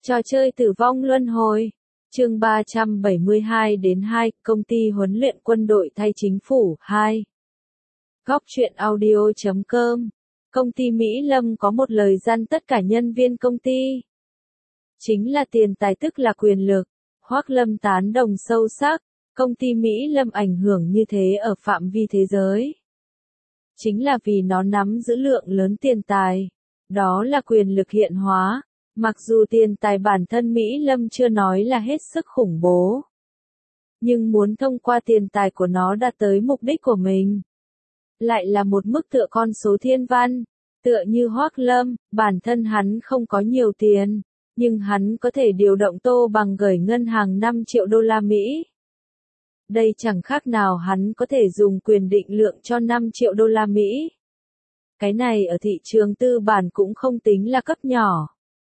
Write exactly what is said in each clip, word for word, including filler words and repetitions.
Trò chơi tử vong luân hồi. Chương ba trăm bảy mươi hai đến hai, công ty huấn luyện quân đội thay chính phủ, hai. Góc truyện audio chấm com. Công ty Mỹ Lâm có một lời dặn tất cả nhân viên công ty. Chính là tiền tài tức là quyền lực. Hoắc Lâm tán đồng sâu sắc, công ty Mỹ Lâm ảnh hưởng như thế ở phạm vi thế giới. Chính là vì nó nắm giữ lượng lớn tiền tài. Đó là quyền lực hiện hóa. Mặc dù tiền tài bản thân Mỹ Lâm chưa nói là hết sức khủng bố. Nhưng muốn thông qua tiền tài của nó đạt tới mục đích của mình. Lại là một mức tựa con số thiên văn. Tựa như Hoắc Lâm, bản thân hắn không có nhiều tiền. Nhưng hắn có thể điều động Tô Bằng gửi ngân hàng năm triệu đô la Mỹ. Đây chẳng khác nào hắn có thể dùng quyền định lượng cho năm triệu đô la Mỹ. Cái này ở thị trường tư bản cũng không tính là cấp nhỏ.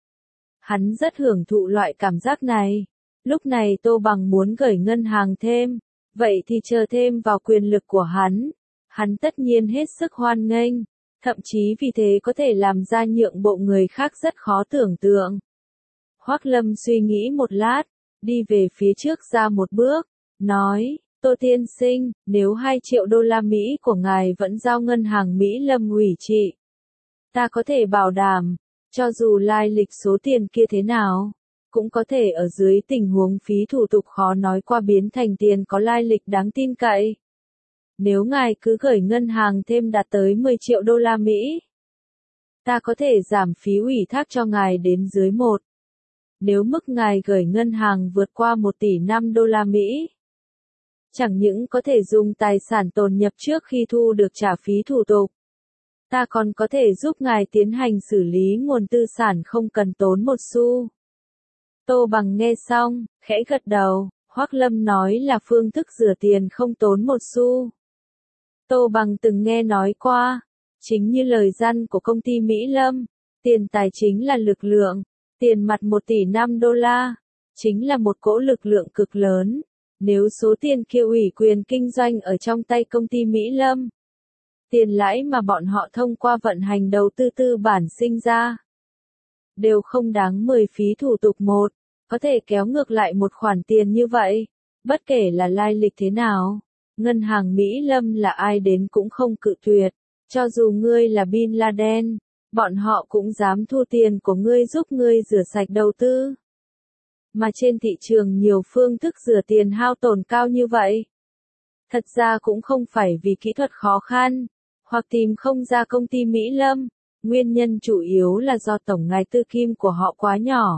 Hắn rất hưởng thụ loại cảm giác này. Lúc này Tô Bằng muốn gửi ngân hàng thêm, vậy thì chờ thêm vào quyền lực của hắn. Hắn tất nhiên hết sức hoan nghênh, thậm chí vì thế có thể làm ra nhượng bộ người khác rất khó tưởng tượng. Hoắc Lâm suy nghĩ một lát, đi về phía trước ra một bước, nói, Tô tiên sinh, nếu hai triệu đô la Mỹ của ngài vẫn giao ngân hàng Mỹ Lâm ủy trị, ta có thể bảo đảm, cho dù lai lịch số tiền kia thế nào, cũng có thể ở dưới tình huống phí thủ tục khó nói qua biến thành tiền có lai lịch đáng tin cậy. Nếu ngài cứ gửi ngân hàng thêm đạt tới mười triệu đô la Mỹ, ta có thể giảm phí ủy thác cho ngài đến dưới một. Nếu mức ngài gửi ngân hàng vượt qua một tỷ năm đô la Mỹ, chẳng những có thể dùng tài sản tồn nhập trước khi thu được trả phí thủ tục, ta còn có thể giúp ngài tiến hành xử lý nguồn tư sản không cần tốn một xu. Tô Bằng nghe xong, khẽ gật đầu, Hoắc Lâm nói là phương thức rửa tiền không tốn một xu. Tô Bằng từng nghe nói qua, chính như lời dặn của công ty Mỹ Lâm, tiền tài chính là lực lượng, tiền mặt một tỷ năm đô la, chính là một cỗ lực lượng cực lớn. Nếu số tiền kia ủy quyền kinh doanh ở trong tay công ty Mỹ Lâm, tiền lãi mà bọn họ thông qua vận hành đầu tư tư bản sinh ra, đều không đáng mười phí thủ tục một, có thể kéo ngược lại một khoản tiền như vậy, bất kể là lai lịch thế nào, ngân hàng Mỹ Lâm là ai đến cũng không cự tuyệt, cho dù ngươi là Bin Laden, bọn họ cũng dám thu tiền của ngươi giúp ngươi rửa sạch đầu tư. Mà trên thị trường nhiều phương thức rửa tiền hao tổn cao như vậy. Thật ra cũng không phải vì kỹ thuật khó khăn, hoặc tìm không ra công ty Mỹ Lâm, nguyên nhân chủ yếu là do tổng ngài tư kim của họ quá nhỏ.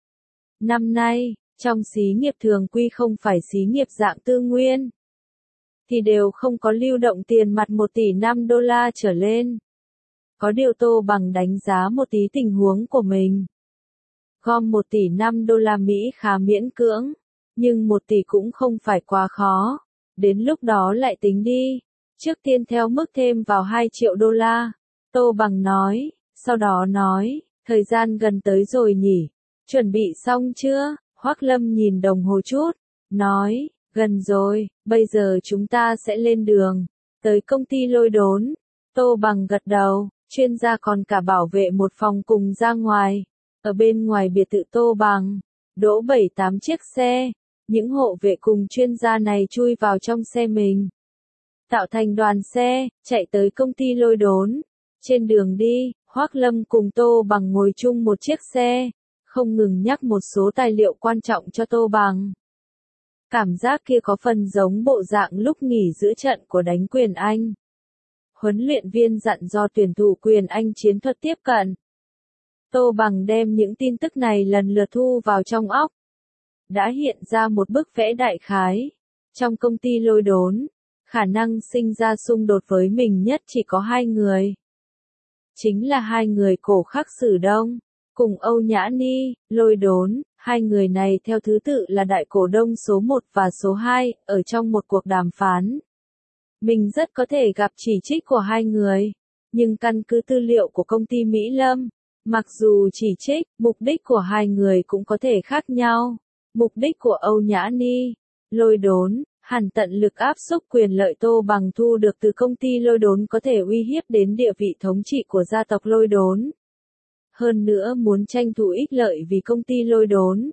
Năm nay, trong xí nghiệp thường quy không phải xí nghiệp dạng tư nguyên, thì đều không có lưu động tiền mặt một tỷ năm đô la trở lên. Có điều Tô Bằng đánh giá một tí tình huống của mình. Gom một tỷ năm đô la Mỹ khá miễn cưỡng, nhưng một tỷ cũng không phải quá khó. Đến lúc đó lại tính đi. Trước tiên theo mức thêm vào hai triệu đô la. Tô Bằng nói, sau đó nói, thời gian gần tới rồi nhỉ. Chuẩn bị xong chưa? Hoắc Lâm nhìn đồng hồ chút, nói, gần rồi, bây giờ chúng ta sẽ lên đường. Tới công ty Lôi Đốn. Tô Bằng gật đầu, chuyên gia còn cả bảo vệ một phòng cùng ra ngoài. Ở bên ngoài biệt thự Tô Bằng, đỗ bảy tám chiếc xe, những hộ vệ cùng chuyên gia này chui vào trong xe mình. Tạo thành đoàn xe, chạy tới công ty Lôi Đốn. Trên đường đi, Hoắc Lâm cùng Tô Bằng ngồi chung một chiếc xe, không ngừng nhắc một số tài liệu quan trọng cho Tô Bằng. Cảm giác kia có phần giống bộ dạng lúc nghỉ giữa trận của đánh quyền Anh. Huấn luyện viên dặn do tuyển thủ quyền Anh chiến thuật tiếp cận. Tô Bằng đem những tin tức này lần lượt thu vào trong óc. Đã hiện ra một bức vẽ đại khái. Trong công ty Lôi Đốn, khả năng sinh ra xung đột với mình nhất chỉ có hai người. Chính là hai người Cổ Khắc Sử Đông, cùng Âu Nhã Ni, Lôi Đốn. Hai người này theo thứ tự là đại cổ đông số một và số hai, ở trong một cuộc đàm phán. Mình rất có thể gặp chỉ trích của hai người, nhưng căn cứ tư liệu của công ty Mỹ Lâm, mặc dù chỉ trích, mục đích của hai người cũng có thể khác nhau. Mục đích của Âu Nhã Ni, Lôi Đốn, hẳn tận lực áp xúc quyền lợi Tô Bằng thu được từ công ty Lôi Đốn có thể uy hiếp đến địa vị thống trị của gia tộc Lôi Đốn. hơn nữa muốn tranh thủ ích lợi vì công ty lôi đốn.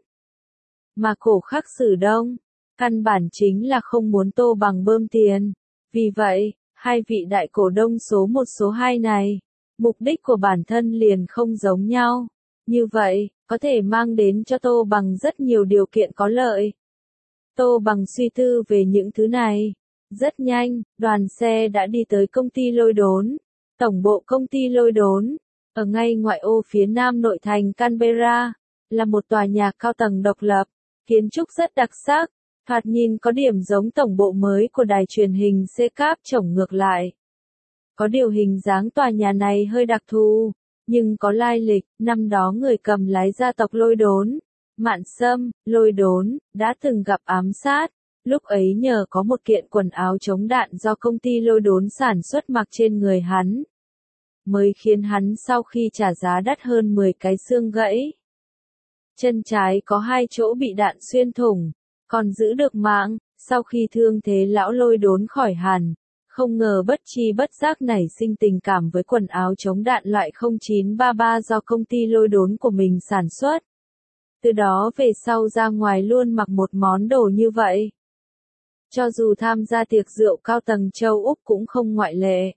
Mà cổ khắc Sử Đông, căn bản chính là không muốn Tô Bằng bơm tiền. Vì vậy, hai vị đại cổ đông số một số hai này, mục đích của bản thân liền không giống nhau. Như vậy, có thể mang đến cho Tô Bằng rất nhiều điều kiện có lợi. Tô Bằng suy tư về những thứ này. Rất nhanh, đoàn xe đã đi tới công ty lôi đốn. Tổng bộ công ty lôi đốn, ở ngay ngoại ô phía nam nội thành Canberra, là một tòa nhà cao tầng độc lập, kiến trúc rất đặc sắc, thoạt nhìn có điểm giống tổng bộ mới của đài truyền hình xê cáp trổng ngược lại. Có điều hình dáng tòa nhà này hơi đặc thù, nhưng có lai lịch, năm đó người cầm lái gia tộc lôi đốn, Mạn Sâm, lôi đốn, đã từng gặp ám sát. Lúc ấy nhờ có một kiện quần áo chống đạn do công ty lôi đốn sản xuất mặc trên người hắn, mới khiến hắn sau khi trả giá đắt hơn mười cái xương gãy. Chân trái có hai chỗ bị đạn xuyên thủng, còn giữ được mạng, sau khi thương thế lão lôi đốn khỏi hẳn, không ngờ bất chi bất giác nảy sinh tình cảm với quần áo chống đạn loại không chín ba ba do công ty lôi đốn của mình sản xuất. Từ đó về sau ra ngoài luôn mặc một món đồ như vậy. Cho dù tham gia tiệc rượu cao tầng châu Úc cũng không ngoại lệ.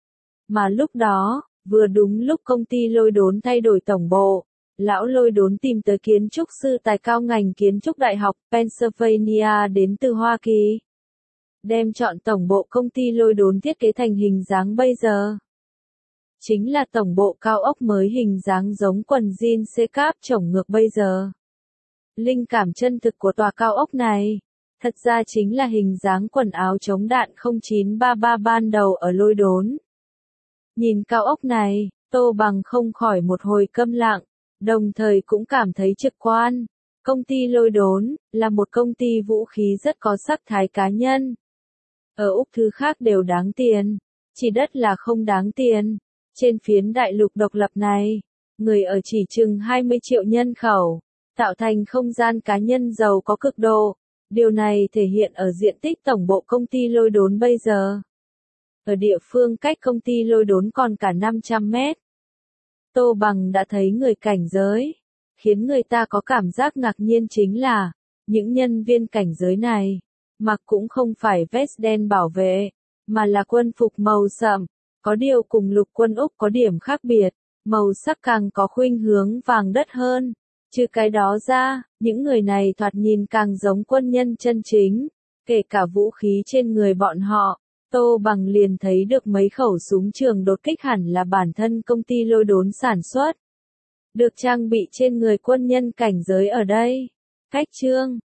Mà lúc đó, vừa đúng lúc công ty lôi đốn thay đổi tổng bộ, lão lôi đốn tìm tới kiến trúc sư tài cao ngành kiến trúc Đại học Pennsylvania đến từ Hoa Kỳ. Đem chọn tổng bộ công ty lôi đốn thiết kế thành hình dáng bây giờ. Chính là tổng bộ cao ốc mới hình dáng giống quần jean xê cáp trổng ngược bây giờ. Linh cảm chân thực của tòa cao ốc này, thật ra chính là hình dáng quần áo chống đạn không chín ba ba ban đầu ở lôi đốn. Nhìn cao ốc này, Tô Bằng không khỏi một hồi câm lặng, đồng thời cũng cảm thấy trực quan. Công ty lôi đốn, là một công ty vũ khí rất có sắc thái cá nhân. Ở Úc thứ khác đều đáng tiền, chỉ đất là không đáng tiền. Trên phiến đại lục độc lập này, người ở chỉ chừng hai mươi triệu nhân khẩu, tạo thành không gian cá nhân giàu có cực độ. Điều này thể hiện ở diện tích tổng bộ công ty lôi đốn bây giờ. Ở địa phương cách công ty lôi đốn còn cả năm trăm mét. Tô Bằng đã thấy người cảnh giới. Khiến người ta có cảm giác ngạc nhiên chính là, những nhân viên cảnh giới này, mặc cũng không phải vest đen bảo vệ, mà là quân phục màu sậm. Có điều cùng lục quân Úc có điểm khác biệt, màu sắc càng có khuynh hướng vàng đất hơn. Trừ cái đó ra, những người này thoạt nhìn càng giống quân nhân chân chính, kể cả vũ khí trên người bọn họ. Tô Bằng liền thấy được mấy khẩu súng trường đột kích hẳn là bản thân công ty lôi đốn sản xuất. Được trang bị trên người quân nhân cảnh giới ở đây. Cách chương